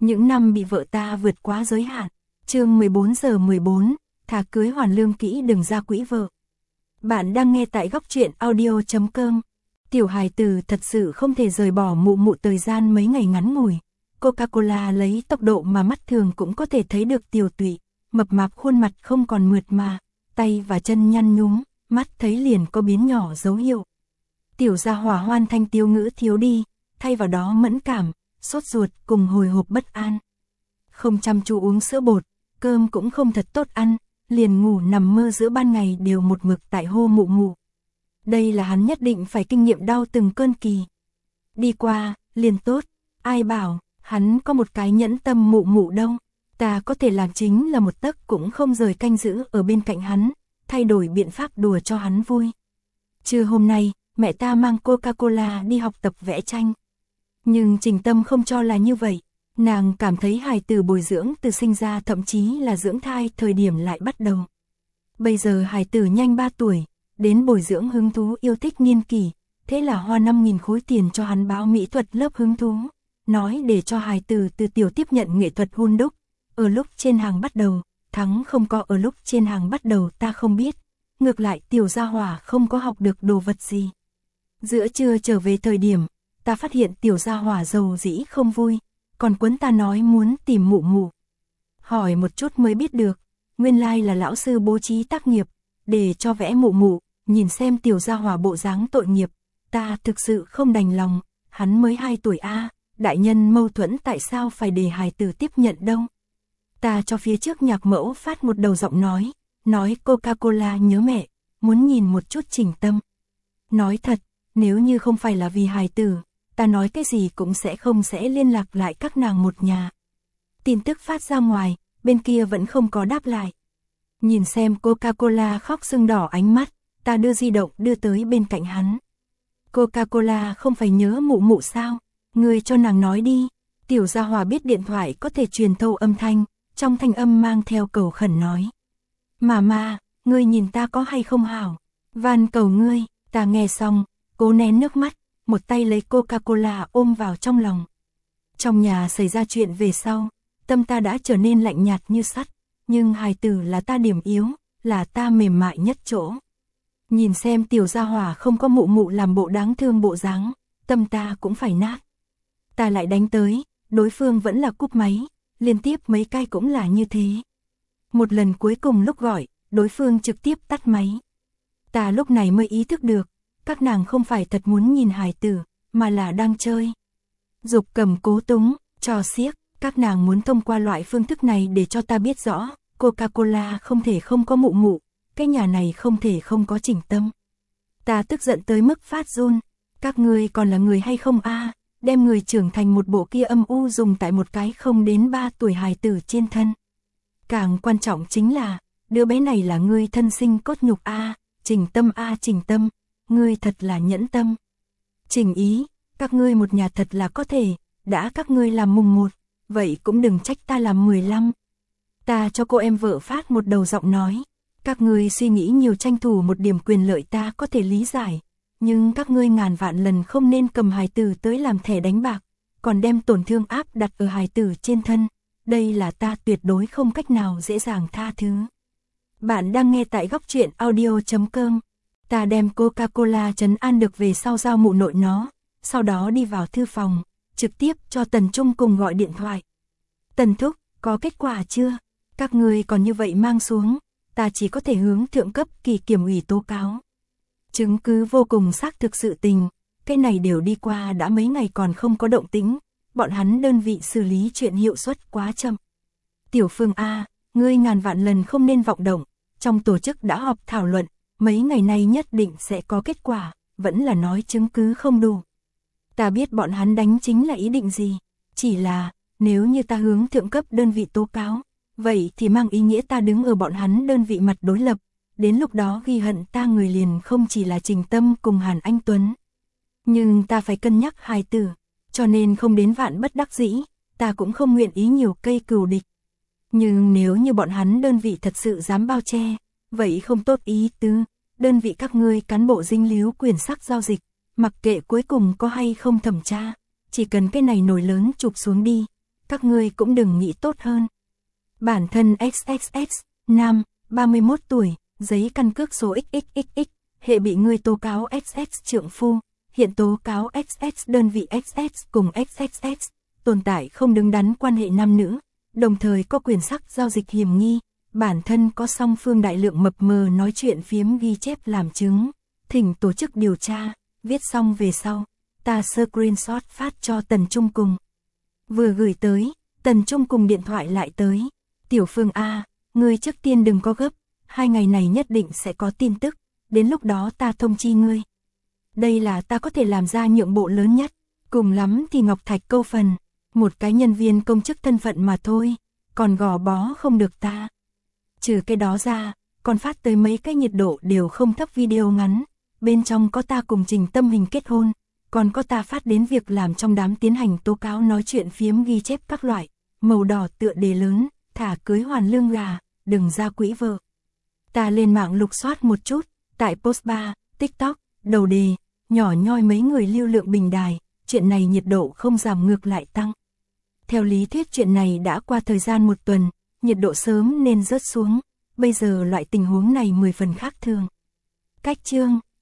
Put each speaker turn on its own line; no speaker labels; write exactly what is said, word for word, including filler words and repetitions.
Những năm bị vợ ta vượt quá giới hạn. Chương mười bốn giờ mười bốn, thà cưới hoàn lương kỹ đừng ra quỹ vợ. Bạn đang nghe tại góc truyện audio chấm com. Tiểu hài tử thật sự không thể rời bỏ mụ mụ thời gian mấy ngày ngắn ngủi. Coca-Cola lấy tốc độ mà mắt thường cũng có thể thấy được tiều tụy, mập mạp khuôn mặt không còn mượt mà, tay và chân nhăn nhúm, mắt thấy liền có biến nhỏ dấu hiệu. Tiểu gia hỏa hoan thanh tiếu ngữ thiếu đi, thay vào đó mẫn cảm, sốt ruột cùng hồi hộp bất an. Không chăm chú uống sữa bột, cơm cũng không thật tốt ăn, liền ngủ nằm mơ giữa ban ngày đều một mực tại hô mụ mụ. Đây là hắn nhất định phải kinh nghiệm đau từng cơn kỳ. Đi qua, liền tốt, ai bảo, hắn có một cái nhẫn tâm mụ mụ đâu. Ta có thể làm chính là một tấc cũng không rời canh giữ ở bên cạnh hắn, thay đổi biện pháp đùa cho hắn vui. Trưa hôm nay, mẹ ta mang Coca-Cola đi học tập vẽ tranh. Nhưng Trình Tâm không cho là như vậy. Nàng cảm thấy hài tử bồi dưỡng từ sinh ra thậm chí là dưỡng thai thời điểm lại bắt đầu. Bây giờ hài tử nhanh ba tuổi, đến bồi dưỡng hứng thú yêu thích niên kỷ, thế là hoa năm nghìn khối tiền cho hắn báo mỹ thuật lớp hứng thú. Nói để cho hài tử từ tiểu tiếp nhận nghệ thuật hun đúc. Ở lúc trên hàng bắt đầu, thắng không có ở lúc trên hàng bắt đầu ta không biết. Ngược lại tiểu gia hỏa không có học được đồ vật gì. Giữa trưa trở về thời điểm, ta phát hiện tiểu gia hỏa dầu dĩ không vui, còn quấn ta nói muốn tìm mụ mụ. Hỏi một chút mới biết được, nguyên lai là lão sư bố trí tác nghiệp, để cho vẽ mụ mụ, nhìn xem tiểu gia hỏa bộ dáng tội nghiệp, ta thực sự không đành lòng, hắn mới hai tuổi a, đại nhân mâu thuẫn tại sao phải để hài tử tiếp nhận đâu. Ta cho phía trước nhạc mẫu phát một đầu giọng nói, nói Coca-Cola nhớ mẹ, muốn nhìn một chút Trình Tâm. Nói thật, nếu như không phải là vì hài tử, ta nói cái gì cũng sẽ không sẽ liên lạc lại các nàng một nhà. Tin tức phát ra ngoài, bên kia vẫn không có đáp lại. Nhìn xem Coca-Cola khóc sưng đỏ ánh mắt, ta đưa di động đưa tới bên cạnh hắn. Coca-Cola không phải nhớ mụ mụ sao, ngươi cho nàng nói đi. Tiểu gia hỏa biết điện thoại có thể truyền thâu âm thanh, trong thanh âm mang theo cầu khẩn nói. Mama, ngươi nhìn ta có hay không hảo, van cầu ngươi. Ta nghe xong, cố nén nước mắt, một tay lấy Coca-Cola ôm vào trong lòng. Trong nhà xảy ra chuyện về sau, tâm ta đã trở nên lạnh nhạt như sắt, nhưng hài tử là ta điểm yếu, là ta mềm mại nhất chỗ. Nhìn xem tiểu gia hỏa không có mụ mụ làm bộ đáng thương bộ dáng, tâm ta cũng phải nát. Ta lại đánh tới, đối phương vẫn là cúp máy, liên tiếp mấy cái cũng là như thế. Một lần cuối cùng lúc gọi, đối phương trực tiếp tắt máy. Ta lúc này mới ý thức được, các nàng không phải thật muốn nhìn hài tử, mà là đang chơi. Dục cầm cố túng, trò xiếc, các nàng muốn thông qua loại phương thức này để cho ta biết rõ, Coca-Cola không thể không có mụ mụ, cái nhà này không thể không có Trình Tâm. Ta tức giận tới mức phát run, các ngươi còn là người hay không a, đem người trưởng thành một bộ kia âm u dùng tại một cái không đến ba tuổi hài tử trên thân. Càng quan trọng chính là, đứa bé này là ngươi thân sinh cốt nhục a, Trình Tâm a Trình Tâm. Ngươi thật là nhẫn tâm. Trình ý, các ngươi một nhà thật là có thể, đã các ngươi làm mùng một, vậy cũng đừng trách ta làm mười lăm. Ta cho cô em vợ phát một đầu giọng nói, các ngươi suy nghĩ nhiều tranh thủ một điểm quyền lợi ta có thể lý giải, nhưng các ngươi ngàn vạn lần không nên cầm hài tử tới làm thẻ đánh bạc, còn đem tổn thương áp đặt ở hài tử trên thân, đây là ta tuyệt đối không cách nào dễ dàng tha thứ. Bạn đang nghe tại góc truyện audio chấm com. Ta đem Coca-Cola trấn an được về sau giao mụ nội nó, sau đó đi vào thư phòng, trực tiếp cho Tần Trung cùng gọi điện thoại. Tần thúc, có kết quả chưa? Các ngươi còn như vậy mang xuống, ta chỉ có thể hướng thượng cấp kỳ kiểm ủy tố cáo. Chứng cứ vô cùng xác thực sự tình, cái này đều đi qua đã mấy ngày còn không có động tĩnh, bọn hắn đơn vị xử lý chuyện hiệu suất quá chậm. Tiểu Phương A, ngươi ngàn vạn lần không nên vọng động, trong tổ chức đã họp thảo luận, mấy ngày nay nhất định sẽ có kết quả, vẫn là nói chứng cứ không đủ. Ta biết bọn hắn đánh chính là ý định gì, chỉ là, nếu như ta hướng thượng cấp đơn vị tố cáo, vậy thì mang ý nghĩa ta đứng ở bọn hắn đơn vị mặt đối lập, đến lúc đó ghi hận ta người liền không chỉ là Trình Tâm cùng Hàn Anh Tuấn. Nhưng ta phải cân nhắc hài tử, cho nên không đến vạn bất đắc dĩ, ta cũng không nguyện ý nhiều cây cừu địch. Nhưng nếu như bọn hắn đơn vị thật sự dám bao che, vậy không tốt ý tứ, đơn vị các ngươi cán bộ dinh líu quyền sắc giao dịch, mặc kệ cuối cùng có hay không thẩm tra, chỉ cần cái này nổi lớn chụp xuống đi, Các ngươi cũng đừng nghĩ tốt hơn. Bản thân ích ích ích, nam, ba mươi mốt tuổi, giấy căn cước số ích ích ích ích, hệ bị ngươi tố cáo ích ích trượng phu, hiện tố cáo ích ích đơn vị ích ích cùng ích ích ích, tồn tại không đứng đắn quan hệ nam nữ, đồng thời có quyền sắc giao dịch hiểm nghi, bản thân có song phương đại lượng mập mờ nói chuyện phiếm ghi chép làm chứng, thỉnh tổ chức điều tra, viết xong về sau, ta screenshot phát cho Tần Trung cùng. Vừa gửi tới, Tần Trung cùng điện thoại lại tới, Tiểu Phương A, ngươi trước tiên đừng có gấp, hai ngày này nhất định sẽ có tin tức, đến lúc đó ta thông chi ngươi. Đây là ta có thể làm ra nhượng bộ lớn nhất, cùng lắm thì Ngọc Thạch câu phần, một cái nhân viên công chức thân phận mà thôi, còn gò bó không được ta. Trừ cái đó ra, còn phát tới mấy cái nhiệt độ đều không thấp video ngắn, bên trong có ta cùng Trình Tâm hình kết hôn, còn có ta phát đến việc làm trong đám tiến hành tố cáo nói chuyện phiếm ghi chép các loại, màu đỏ tựa đề lớn, thả cưới hoàn lương gà, đừng ra quỹ vợ. Ta lên mạng lục soát một chút, tại post bar, TikTok, đầu đề, nhỏ nhoi mấy người lưu lượng bình đài, chuyện này nhiệt độ không giảm ngược lại tăng. Theo lý thuyết chuyện này đã qua thời gian một tuần, nhiệt độ sớm nên rớt xuống, bây giờ loại tình huống này mười phần khác thường. Cách chương